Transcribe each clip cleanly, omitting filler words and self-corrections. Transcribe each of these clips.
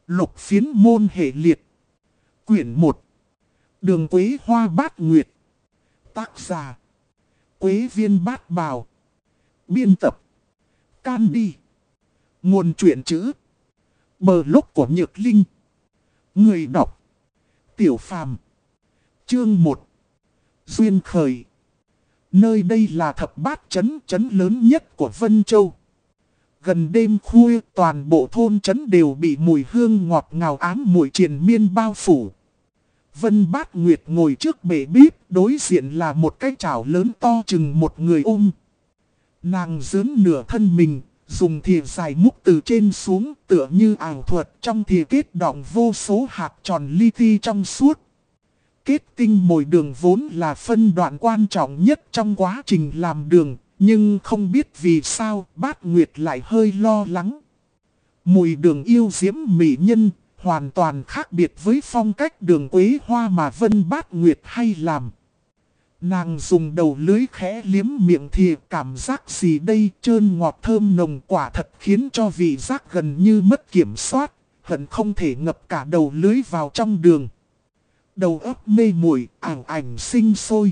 Lục phiến môn hệ liệt. Quyển 1. Đường Quế Hoa Bát Nguyệt. Tác giả: Quế Viên Bát Bào. Biên tập: Candy. Nguồn truyện chữ Blog của Nhược Linh. Người đọc: Tiểu Phàm. Chương 1. Duyên khởi. Nơi đây là thập bát trấn lớn nhất của Vân Châu. Gần đêm khuya, toàn bộ thôn trấn đều bị mùi hương ngọt ngào ám mùi triền miên bao phủ. Vân Bát Nguyệt ngồi trước bể bếp, đối diện là một cái chảo lớn to chừng một người ôm. Nàng dướn nửa thân mình, dùng thìa dài múc từ trên xuống, tựa như ảo thuật, trong thìa kết đọng vô số hạt tròn li ti trong suốt. Kết tinh mồi đường vốn là phân đoạn quan trọng nhất trong quá trình làm đường, nhưng không biết vì sao Bát Nguyệt lại hơi lo lắng. Mùi đường yêu diễm mỹ nhân, hoàn toàn khác biệt với phong cách đường Quế Hoa mà Vân Bát Nguyệt hay làm. Nàng dùng đầu lưới khẽ liếm miệng thìa, cảm giác gì đây, trơn ngọt thơm nồng, quả thật khiến cho vị giác gần như mất kiểm soát, hận không thể ngập cả đầu lưới vào trong đường. Đầu óc mê muội, ảo ảnh sinh sôi.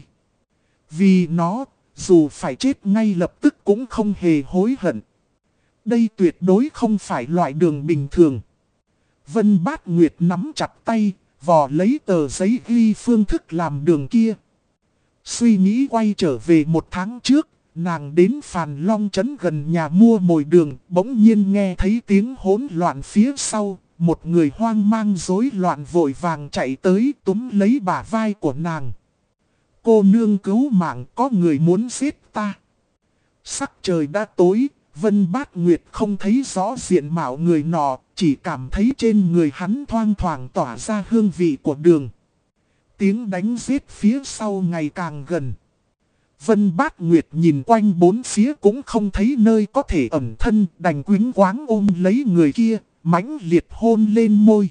Vì nó, dù phải chết ngay lập tức cũng không hề hối hận. Đây tuyệt đối không phải loại đường bình thường. Vân Bát Nguyệt nắm chặt tay, vò lấy tờ giấy ghi phương thức làm đường kia. Suy nghĩ quay trở về một tháng trước, nàng đến Phàn Long trấn gần nhà mua mồi đường, bỗng nhiên nghe thấy tiếng hỗn loạn phía sau. Một người hoang mang rối loạn vội vàng chạy tới túm lấy bả vai của nàng. Cô nương cứu mạng, có người muốn giết ta. Sắc trời đã tối, Vân Bát Nguyệt không thấy rõ diện mạo người nọ, chỉ cảm thấy trên người hắn thoang thoảng tỏa ra hương vị của đường. Tiếng đánh giết phía sau ngày càng gần. Vân Bát Nguyệt nhìn quanh bốn phía cũng không thấy nơi có thể ẩn thân, đành quýnh quáng ôm lấy người kia, mãnh liệt hôn lên môi.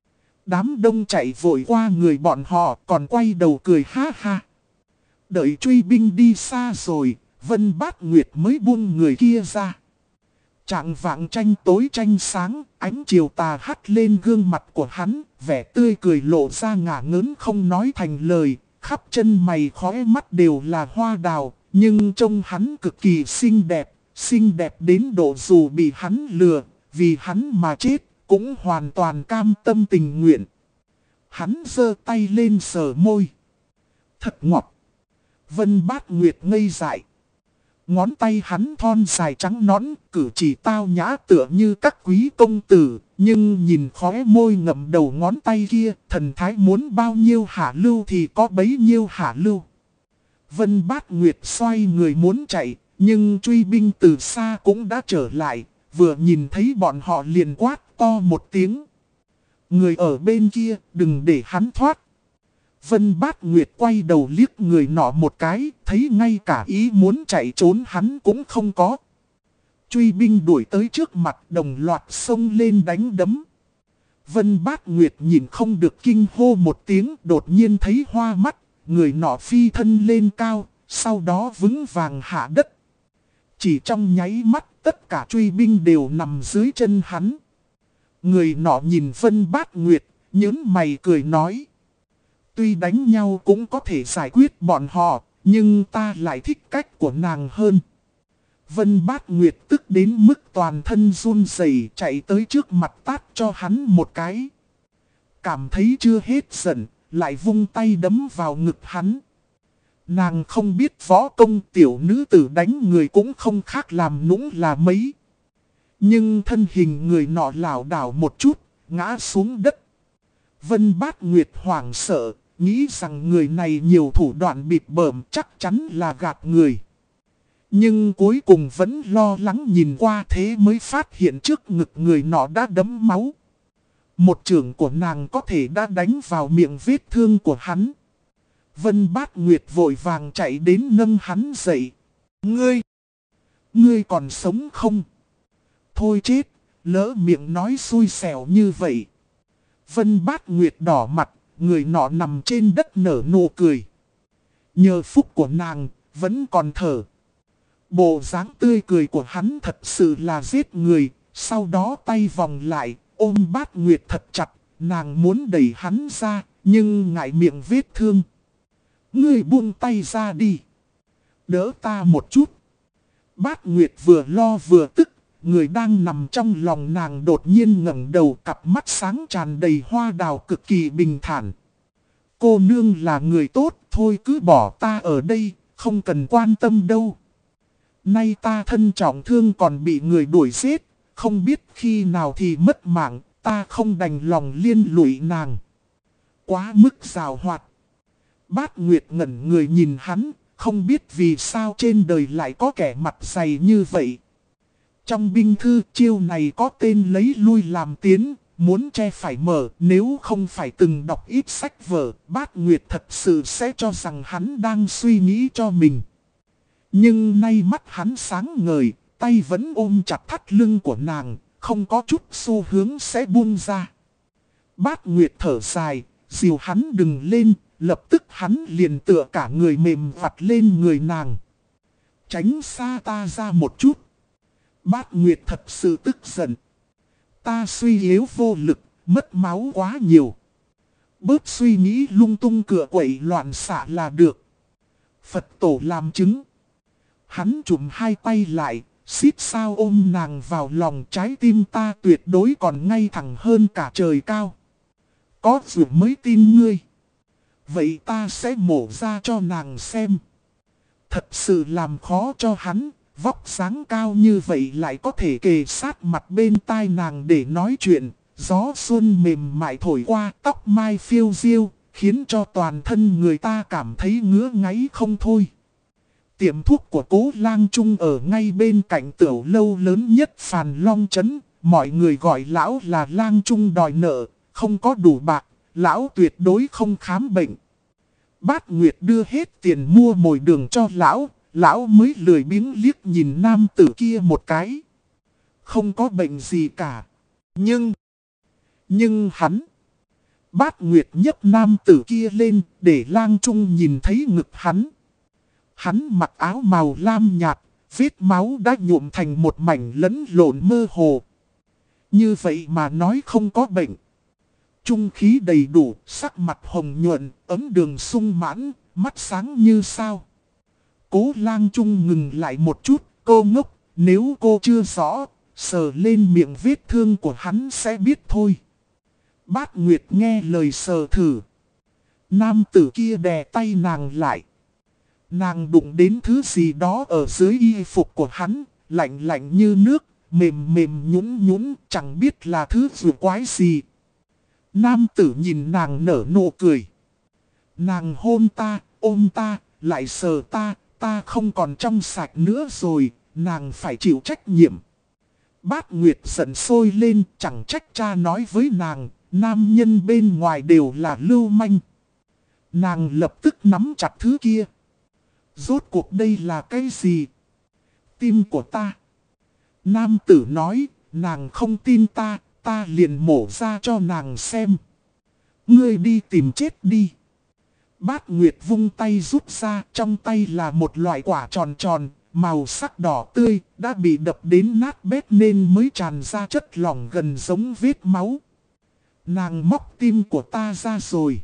Đám đông chạy vội qua người bọn họ, còn quay đầu cười ha ha. Đợi truy binh đi xa rồi, Vân Bát Nguyệt mới buông người kia ra. Trạng vạng tranh tối tranh sáng, ánh chiều tà hắt lên gương mặt của hắn, vẻ tươi cười lộ ra ngả ngớn không nói thành lời, khắp chân mày khóe mắt đều là hoa đào, nhưng trông hắn cực kỳ xinh đẹp đến độ dù bị hắn lừa, vì hắn mà chết, cũng hoàn toàn cam tâm tình nguyện. Hắn giơ tay lên sờ môi. Thật ngọt. Vân Bát Nguyệt ngây dại. Ngón tay hắn thon dài trắng nõn, cử chỉ tao nhã tựa như các quý công tử, nhưng nhìn khóe môi ngậm đầu ngón tay kia, thần thái muốn bao nhiêu hạ lưu thì có bấy nhiêu hạ lưu. Vân Bát Nguyệt xoay người muốn chạy, nhưng truy binh từ xa cũng đã trở lại, vừa nhìn thấy bọn họ liền quát to một tiếng. Người ở bên kia, đừng để hắn thoát. Vân Bát Nguyệt quay đầu liếc người nọ một cái, thấy ngay cả ý muốn chạy trốn hắn cũng không có. Truy binh đuổi tới trước mặt, đồng loạt xông lên đánh đấm. Vân Bát Nguyệt nhìn không được kinh hô một tiếng, đột nhiên thấy hoa mắt, người nọ phi thân lên cao, sau đó vững vàng hạ đất. Chỉ trong nháy mắt, tất cả truy binh đều nằm dưới chân hắn. Người nọ nhìn Vân Bát Nguyệt, nhớn mày cười nói. Tuy đánh nhau cũng có thể giải quyết bọn họ, nhưng ta lại thích cách của nàng hơn. Vân Bát Nguyệt tức đến mức toàn thân run rẩy, chạy tới trước mặt tát cho hắn một cái. Cảm thấy chưa hết giận, lại vung tay đấm vào ngực hắn. Nàng không biết võ công, tiểu nữ tử đánh người cũng không khác làm nũng là mấy. Nhưng thân hình người nọ lảo đảo một chút, ngã xuống đất. Vân Bát Nguyệt hoảng sợ, nghĩ rằng người này nhiều thủ đoạn bịp bợm, chắc chắn là gạt người. Nhưng cuối cùng vẫn lo lắng nhìn qua, thế mới phát hiện trước ngực người nọ đã đẫm máu. Một chưởng của nàng có thể đã đánh vào miệng vết thương của hắn. Vân Bát Nguyệt vội vàng chạy đến nâng hắn dậy. Ngươi còn sống không? Thôi chết, lỡ miệng nói xui xẻo như vậy. Vân Bát Nguyệt đỏ mặt, người nọ nằm trên đất nở nụ cười. Nhờ phúc của nàng, vẫn còn thở. Bộ dáng tươi cười của hắn thật sự là giết người, sau đó tay vòng lại, ôm Bát Nguyệt thật chặt, nàng muốn đẩy hắn ra, nhưng ngại miệng vết thương. Ngươi buông tay ra đi. Đỡ ta một chút. Bát Nguyệt vừa lo vừa tức, người đang nằm trong lòng nàng đột nhiên ngẩng đầu, cặp mắt sáng tràn đầy hoa đào cực kỳ bình thản. Cô nương là người tốt, thôi cứ bỏ ta ở đây, không cần quan tâm đâu. Nay ta thân trọng thương còn bị người đuổi giết, không biết khi nào thì mất mạng, ta không đành lòng liên lụy nàng. Quá mức giàu hoạt. Bát Nguyệt ngẩn người nhìn hắn, không biết vì sao trên đời lại có kẻ mặt dày như vậy. Trong binh thư chiêu này có tên lấy lui làm tiến, muốn che phải mở, nếu không phải từng đọc ít sách vở, Bát Nguyệt thật sự sẽ cho rằng hắn đang suy nghĩ cho mình. Nhưng nay mắt hắn sáng ngời, tay vẫn ôm chặt thắt lưng của nàng, không có chút xu hướng sẽ buông ra. Bát Nguyệt thở dài, dìu hắn đừng lên, lập tức hắn liền tựa cả người mềm vặt lên người nàng. Tránh xa ta ra một chút. Bát Nguyệt thật sự tức giận. Ta suy yếu vô lực, mất máu quá nhiều. Bớt suy nghĩ lung tung cửa quậy loạn xạ là được. Phật tổ làm chứng. Hắn chụm hai tay lại, xít sao ôm nàng vào lòng, trái tim ta tuyệt đối còn ngay thẳng hơn cả trời cao. Có dù mới tin ngươi. Vậy ta sẽ mổ ra cho nàng xem. Thật sự làm khó cho hắn, vóc dáng cao như vậy lại có thể kề sát mặt bên tai nàng để nói chuyện. Gió xuân mềm mại thổi qua, tóc mai phiêu diêu, khiến cho toàn thân người ta cảm thấy ngứa ngáy không thôi. Tiệm thuốc của Cố Lang Trung ở ngay bên cạnh tiểu lâu lớn nhất Phàn Long Trấn. Mọi người gọi lão là Lang Trung đòi nợ, không có đủ bạc, lão tuyệt đối không khám bệnh. Bát Nguyệt đưa hết tiền mua mồi đường cho lão mới lười biếng liếc nhìn nam tử kia một cái. Không có bệnh gì cả. Nhưng hắn... Bát Nguyệt nhấc nam tử kia lên để Lang Trung nhìn thấy ngực hắn. Hắn mặc áo màu lam nhạt, vết máu đã nhuộm thành một mảnh lẫn lộn mơ hồ. Như vậy mà nói không có bệnh. Trung khí đầy đủ, sắc mặt hồng nhuận, ấm đường sung mãn, mắt sáng như sao. Cố Lang Trung ngừng lại một chút, cô ngốc, nếu cô chưa rõ, sờ lên miệng vết thương của hắn sẽ biết thôi. Bát Nguyệt nghe lời sờ thử. Nam tử kia đè tay nàng lại. Nàng đụng đến thứ gì đó ở dưới y phục của hắn, lạnh lạnh như nước, mềm mềm nhũn nhũn, chẳng biết là thứ dù quái gì. Nam tử nhìn nàng nở nụ cười. Nàng hôn ta, ôm ta, lại sờ ta, ta không còn trong sạch nữa rồi, nàng phải chịu trách nhiệm. Bát Nguyệt giận sôi lên, chẳng trách cha nói với nàng, nam nhân bên ngoài đều là lưu manh. Nàng lập tức nắm chặt thứ kia. Rốt cuộc đây là cái gì? Tim của ta. Nam tử nói, nàng không tin ta, ta liền mổ ra cho nàng xem. Ngươi đi tìm chết đi. Bát Nguyệt vung tay rút ra, trong tay là một loại quả tròn tròn, màu sắc đỏ tươi, đã bị đập đến nát bét nên mới tràn ra chất lỏng gần giống vết máu. Nàng móc tim của ta ra rồi.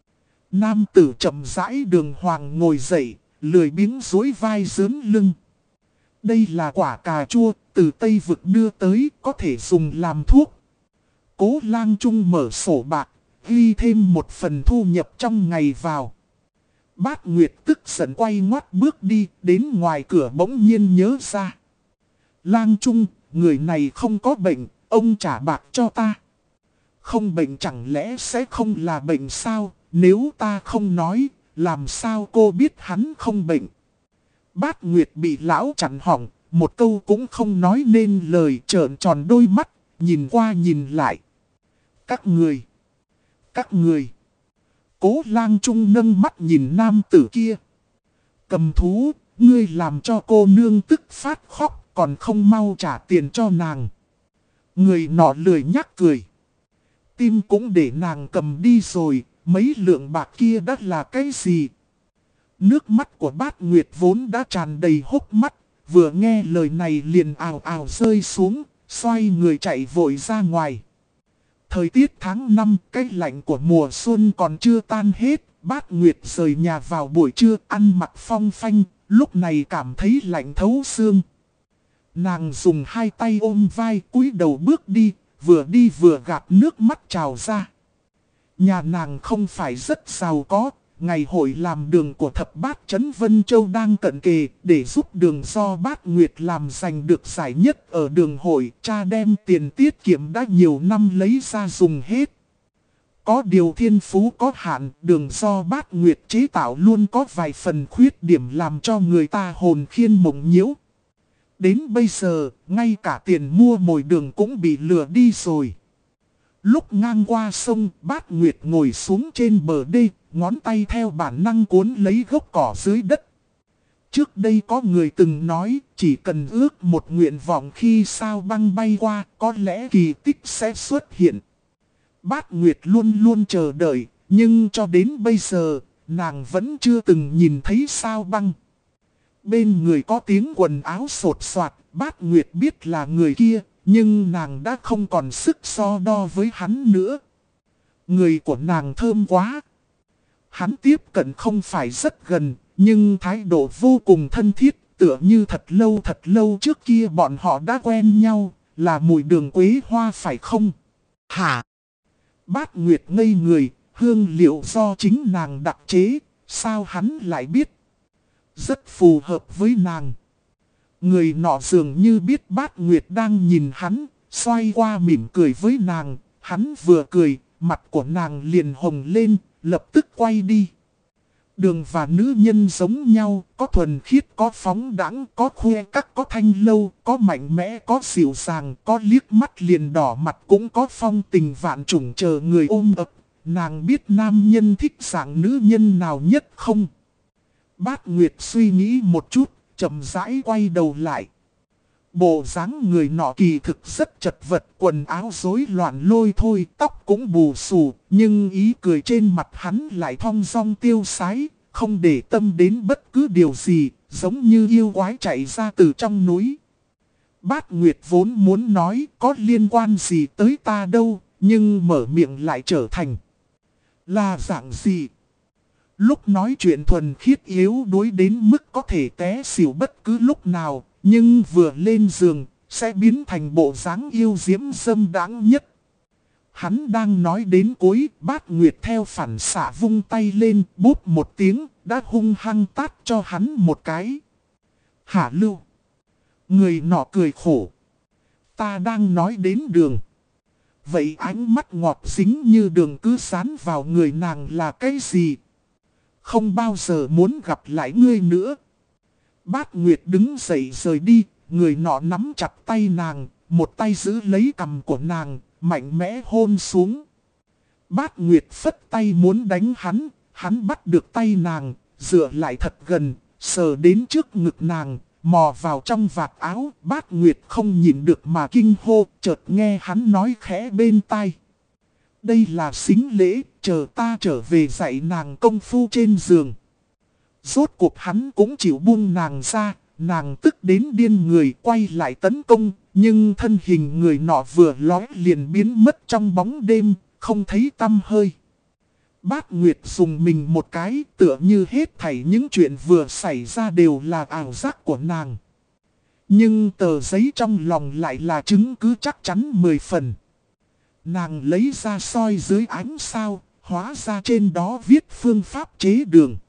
Nam tử chậm rãi đường hoàng ngồi dậy, lười biếng duỗi vai dướn lưng. Đây là quả cà chua, từ Tây Vực đưa tới, có thể dùng làm thuốc. Cố Lang Trung mở sổ bạc, ghi thêm một phần thu nhập trong ngày vào. Bát Nguyệt tức giận quay ngoắt bước đi, đến ngoài cửa bỗng nhiên nhớ ra. Lang Trung, người này không có bệnh, ông trả bạc cho ta. Không bệnh chẳng lẽ sẽ không là bệnh sao, nếu ta không nói, làm sao cô biết hắn không bệnh. Bát Nguyệt bị lão chặn họng, một câu cũng không nói nên lời, trợn tròn đôi mắt, nhìn qua nhìn lại. Các người. Cố Lang Trung nâng mắt nhìn nam tử kia. Cầm thú, ngươi làm cho cô nương tức phát khóc, còn không mau trả tiền cho nàng. Người nọ lười nhắc cười. Tim cũng để nàng cầm đi rồi, mấy lượng bạc kia đã là cái gì? Nước mắt của Bát Nguyệt vốn đã tràn đầy hốc mắt, vừa nghe lời này liền ào ào rơi xuống, xoay người chạy vội ra ngoài. Thời tiết tháng 5, cái lạnh của mùa xuân còn chưa tan hết. Bát Nguyệt rời nhà vào buổi trưa ăn mặc phong phanh, lúc này cảm thấy lạnh thấu xương. Nàng dùng hai tay ôm vai cúi đầu bước đi vừa gạt nước mắt trào ra. Nhà nàng không phải rất giàu có, ngày hội làm đường của thập bát trấn Vân Châu đang cận kề, để giúp đường do Bát Nguyệt làm giành được giải nhất ở đường hội, cha đem tiền tiết kiệm đã nhiều năm lấy ra dùng hết. Có điều thiên phú có hạn, đường do Bát Nguyệt chế tạo luôn có vài phần khuyết điểm làm cho người ta hồn khiên mộng nhiễu. Đến bây giờ, ngay cả tiền mua mồi đường cũng bị lừa đi rồi. Lúc ngang qua sông, Bát Nguyệt ngồi xuống trên bờ đê, ngón tay theo bản năng cuốn lấy gốc cỏ dưới đất. Trước đây có người từng nói, chỉ cần ước một nguyện vọng khi sao băng bay qua, có lẽ kỳ tích sẽ xuất hiện. Bát Nguyệt luôn luôn chờ đợi, nhưng cho đến bây giờ, nàng vẫn chưa từng nhìn thấy sao băng. Bên người có tiếng quần áo sột soạt, Bát Nguyệt biết là người kia, nhưng nàng đã không còn sức so đo với hắn nữa. Người của nàng thơm quá. Hắn tiếp cận không phải rất gần, nhưng thái độ vô cùng thân thiết, tựa như thật lâu trước kia bọn họ đã quen nhau, là mùi đường quế hoa phải không? Hả? Bát Nguyệt ngây người, hương liệu do chính nàng đặc chế, sao hắn lại biết? Rất phù hợp với nàng. Người nọ dường như biết Bát Nguyệt đang nhìn hắn, xoay qua mỉm cười với nàng, hắn vừa cười, mặt của nàng liền hồng lên, lập tức quay đi. Đường và nữ nhân giống nhau, có thuần khiết, có phóng đãng, có khoe các, có thanh lâu, có mạnh mẽ, có dịu dàng, có liếc mắt liền đỏ mặt, cũng có phong tình vạn trùng chờ người ôm ấp. Nàng biết nam nhân thích dạng nữ nhân nào nhất không? Bát Nguyệt suy nghĩ một chút, chậm rãi quay đầu lại. Bộ dáng người nọ kỳ thực rất chật vật, quần áo rối loạn lôi thôi, tóc cũng bù xù, nhưng ý cười trên mặt hắn lại thong dong tiêu sái, không để tâm đến bất cứ điều gì, giống như yêu quái chạy ra từ trong núi. Bát Nguyệt vốn muốn nói có liên quan gì tới ta đâu, nhưng mở miệng lại trở thành là dạng gì? Lúc nói chuyện thuần khiết yếu đuối đến mức có thể té xỉu bất cứ lúc nào, nhưng vừa lên giường, sẽ biến thành bộ dáng yêu diễm dâm đáng nhất. Hắn đang nói đến cuối, Bát Nguyệt theo phản xạ vung tay lên, bốp một tiếng, đã hung hăng tát cho hắn một cái. Hả Lưu? Người nọ cười khổ. Ta đang nói đến đường. Vậy ánh mắt ngọt dính như đường cứ sán vào người nàng là cái gì? Không bao giờ muốn gặp lại ngươi nữa. Bát Nguyệt đứng dậy rời đi, người nọ nắm chặt tay nàng, một tay giữ lấy cằm của nàng, mạnh mẽ hôn xuống. Bát Nguyệt phất tay muốn đánh hắn bắt được tay nàng, dựa lại thật gần, sờ đến trước ngực nàng, mò vào trong vạt áo. Bát Nguyệt không nhịn được mà kinh hô, chợt nghe hắn nói khẽ bên tai. Đây là sính lễ, chờ ta trở về dạy nàng công phu trên giường. Rốt cuộc hắn cũng chịu buông nàng ra, nàng tức đến điên người quay lại tấn công, nhưng thân hình người nọ vừa lói liền biến mất trong bóng đêm, không thấy tăm hơi. Bát Nguyệt dùng mình một cái, tựa như hết thảy những chuyện vừa xảy ra đều là ảo giác của nàng. Nhưng tờ giấy trong lòng lại là chứng cứ chắc chắn 10 phần. Nàng lấy ra soi dưới ánh sao, hóa ra trên đó viết phương pháp chế đường.